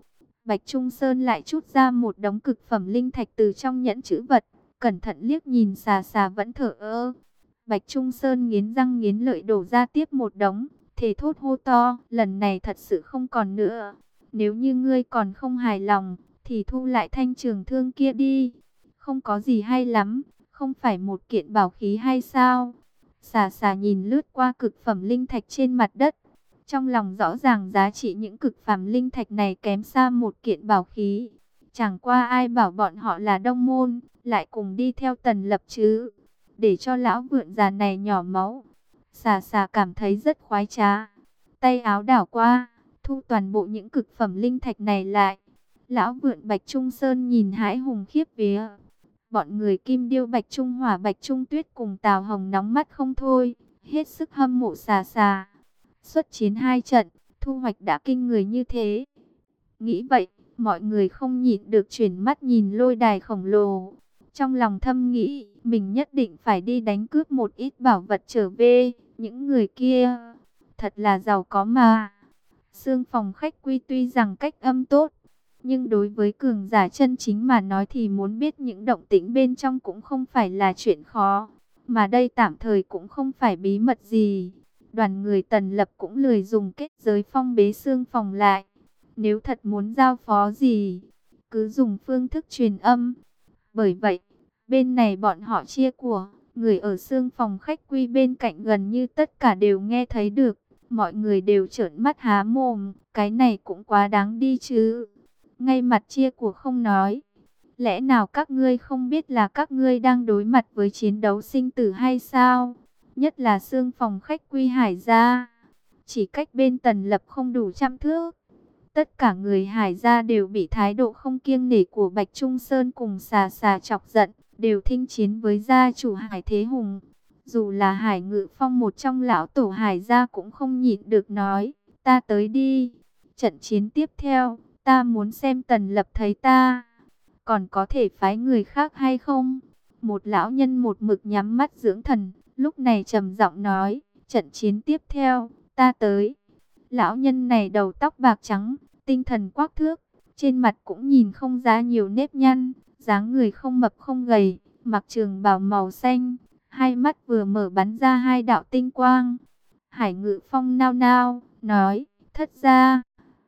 A: Bạch Trung Sơn lại trút ra một đống cực phẩm linh thạch từ trong nhẫn trữ vật, cẩn thận liếc nhìn xà xà vẫn thở ơ. Bạch Trung Sơn nghiến răng nghiến lợi đổ ra tiếp một đống, thề thốt hô to, lần này thật sự không còn nữa. Nếu như ngươi còn không hài lòng, thì thu lại thanh trường thương kia đi. Không có gì hay lắm, không phải một kiện bảo khí hay sao? Xà xà nhìn lướt qua cực phẩm linh thạch trên mặt đất. Trong lòng rõ ràng giá trị những cực phẩm linh thạch này kém xa một kiện bảo khí. Chẳng qua ai bảo bọn họ là đông môn, lại cùng đi theo Tần Lập chứ. Để cho lão vượn già này nhỏ máu. Xà xà cảm thấy rất khoái trá. Tay áo đảo qua, thu toàn bộ những cực phẩm linh thạch này lại. Lão vượn Bạch Trung Sơn nhìn hãi hùng khiếp vía. Bọn người Kim Điêu Bạch Trung Hỏa Bạch Trung Tuyết cùng Tào Hồng nóng mắt không thôi, hết sức hâm mộ xà xà. Xuất chiến hai trận, thu hoạch đã kinh người như thế. Nghĩ vậy, mọi người không nhịn được chuyển mắt nhìn lôi đài khổng lồ. Trong lòng thầm nghĩ, mình nhất định phải đi đánh cướp một ít bảo vật trở về. Những người kia, thật là giàu có mà. Sương phòng khách quy tuy rằng cách âm tốt, nhưng đối với cường giả chân chính mà nói thì muốn biết những động tĩnh bên trong cũng không phải là chuyện khó. Mà đây tạm thời cũng không phải bí mật gì. Đoàn người Tần Lập cũng lười dùng kết giới phong bế sương phòng lại. Nếu thật muốn giao phó gì, cứ dùng phương thức truyền âm. Bởi vậy, bên này bọn họ chia của, người ở sương phòng khách quy bên cạnh gần như tất cả đều nghe thấy được. Mọi người đều trợn mắt há mồm, cái này cũng quá đáng đi chứ. Ngay mặt chia của không nói. Lẽ nào các ngươi không biết là các ngươi đang đối mặt với chiến đấu sinh tử hay sao? Nhất là sương phòng khách quy Hải gia. Chỉ cách bên Tần Lập không đủ trăm thước. Tất cả người Hải gia đều bị thái độ không kiêng nể của Bạch Trung Sơn cùng xà xà chọc giận. Đều thinh chiến với gia chủ Hải Thế Hùng. Dù là Hải Ngự Phong một trong lão tổ Hải gia cũng không nhịn được nói. Ta tới đi. Trận chiến tiếp theo, ta muốn xem Tần Lập thấy ta. Còn có thể phái người khác hay không? Một lão nhân một mực nhắm mắt dưỡng thần. Lúc này trầm giọng nói, trận chiến tiếp theo, ta tới. Lão nhân này đầu tóc bạc trắng, tinh thần quắc thước, trên mặt cũng nhìn không ra nhiều nếp nhăn, dáng người không mập không gầy, mặc trường bào màu xanh, hai mắt vừa mở bắn ra hai đạo tinh quang. Hải Ngự Phong nao nao, nói, thất gia.